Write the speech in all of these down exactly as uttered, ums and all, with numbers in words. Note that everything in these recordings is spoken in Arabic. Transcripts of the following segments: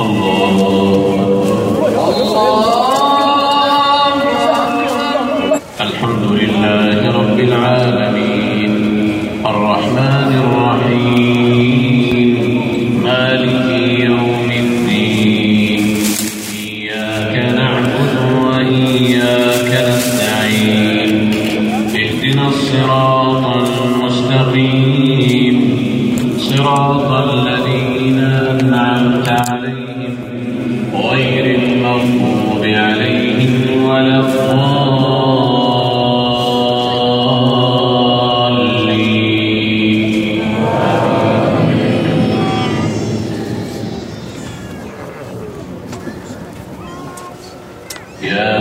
الحمد لله رب العالمين الرحمن الرحيم مالك يوم الدين إياك نعبد وإياك نستعين اهدنا الصراط المستقيم صراط الذين أنعمت عليهم غير المغضوب عليهم ولا الضالين. يا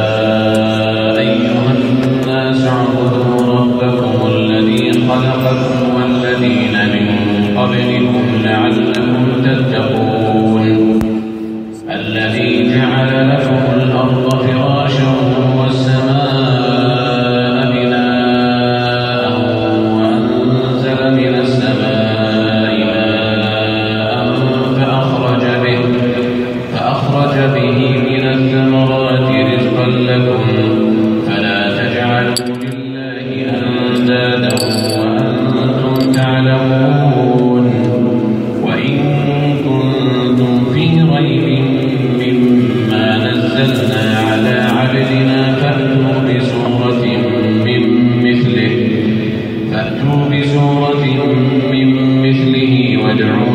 أيها الناس اعبدوا ربكم الذي خلقكم والذين من قبلكم لعلكم تتقون الذي جعل لكم الأرض فراشا والسماء بناء وأنزل من السماء ماء فأخرج به فأخرج به من الثمرات رزقا لكم فلا تجعلوا لله أندادا وأنتم تعلمون. وإن كنتم في ريب مما نزلنا على عبدنا فأتوا بسورة من مثله فأتوا بسورة من مثله وادعوا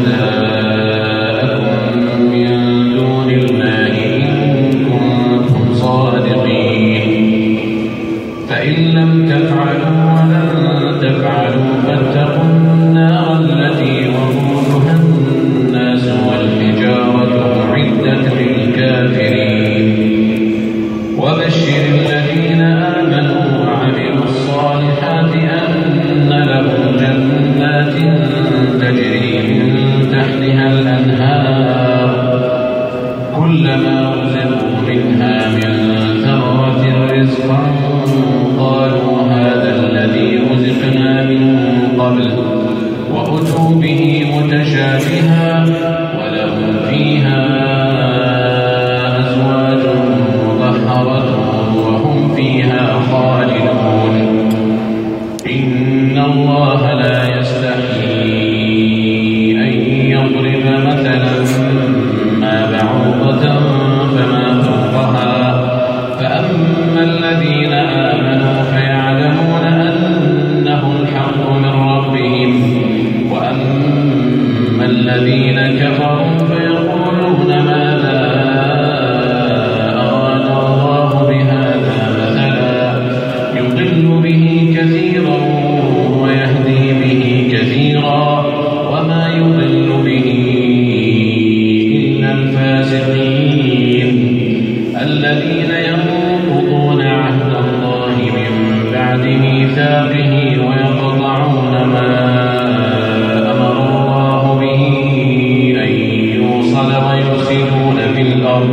شهداءكم من دون الله إن كنتم صادقين. فإن لم تفعلوا ولن تفعلوا فاتقوا النار التي وقودها الناس والحجارة أعدت للكافرين. وبشر الذين آمنوا وعملوا الصالحات أن لهم جنات تجري من تحتها الأنهار كلما رزقوا منها من ثمرة رزقا قالوا هذا الذي رزقنا من قبل وأتوا به متشابها ولهم فيها أزواج مطهرة وهم فيها خالدون. إن الله لا يستحيي أن يضرب مثلا ما بعوضة فما فوقها فأما الذين آمنوا فيعلمون أنه الحق من ربهم وأما الذين كفروا فيقولون ماذا أراد الله بهذا مثلا يضل به كثيرا ويهدي به كثيرا وما يضل به إلا الفاسقين الذين ينقضون عهد الله من بعد ميثاقه ويقطعون ما أمر الله به أن يوصل ويفسدون في الأرض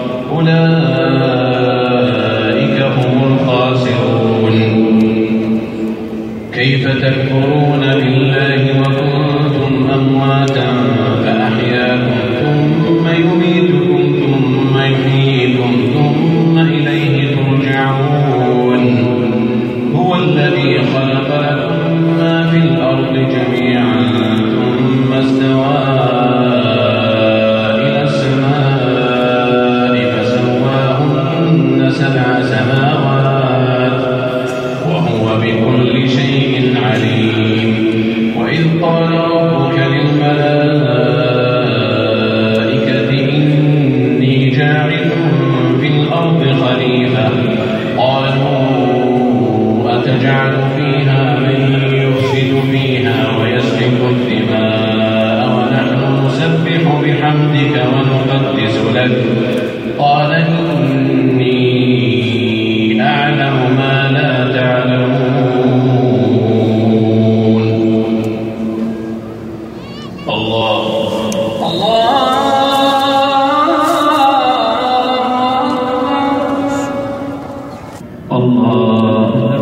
أولئك هم الخاسرون. كيف تكفرون بالله وكنتم أمواتا فأحياكم ثم يميتكم ثم يحييكم ثم إليه ترجعون. هو الذي خلق لكم ما في الأرض جميعا ثم استوى إلى السماء فسواهن سبع سماوات وهو بكل شيء عليم. وإذ قال ربك للملائكة إني جاعل في الأرض خليفة قالوا أتجعل فيها من يفسد فيها ويسفك الدماء ونحن نسبح بحمدك ونقدس لك قال إني أعلم ما لا تعلمون. الله الله الله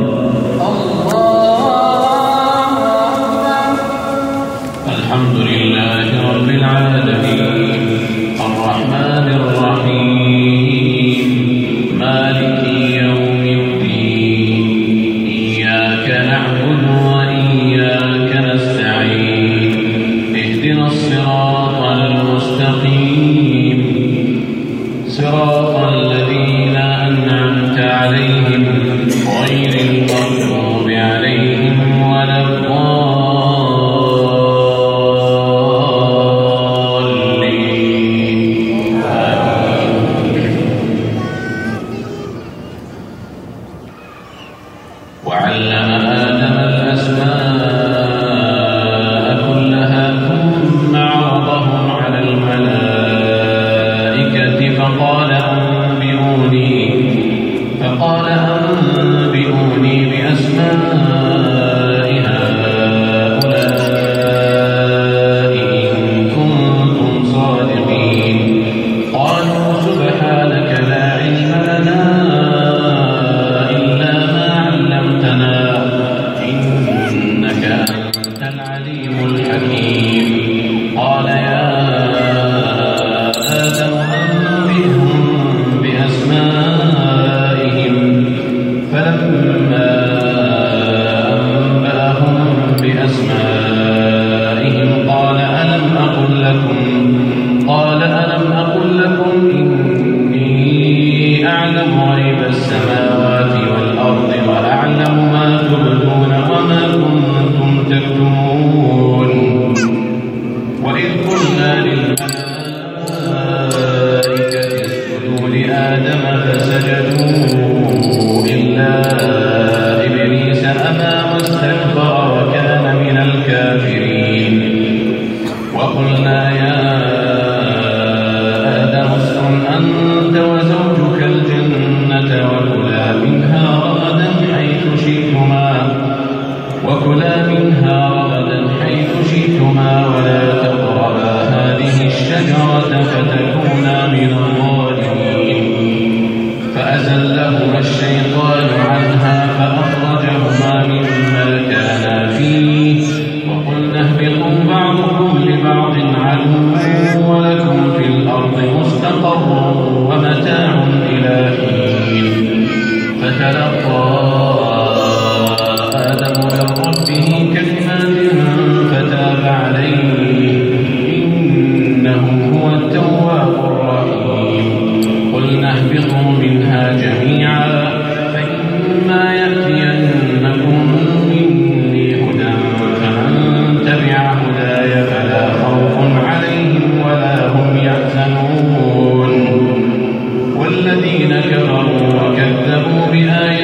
الله. الحمد لله رب العالمين الشجرة فتكونا من الظالمين فأزلهما الشيطان عنها فأخرجهما مما كانا فيه وقلنا اهبطوا بعضكم لبعض عدو ولكم في الأرض مستقر ومتاع إلى حين فتلقى آدم من ربه كلمات فتاب عليه إنه هو التواب الرحيم قلنا اهبطوا منها جميعا فإما يأتينكم مني هدى فمن تبع هداي فلا خوف عليهم ولا هم يحزنون والذين كفروا وكذبوا بآياتنا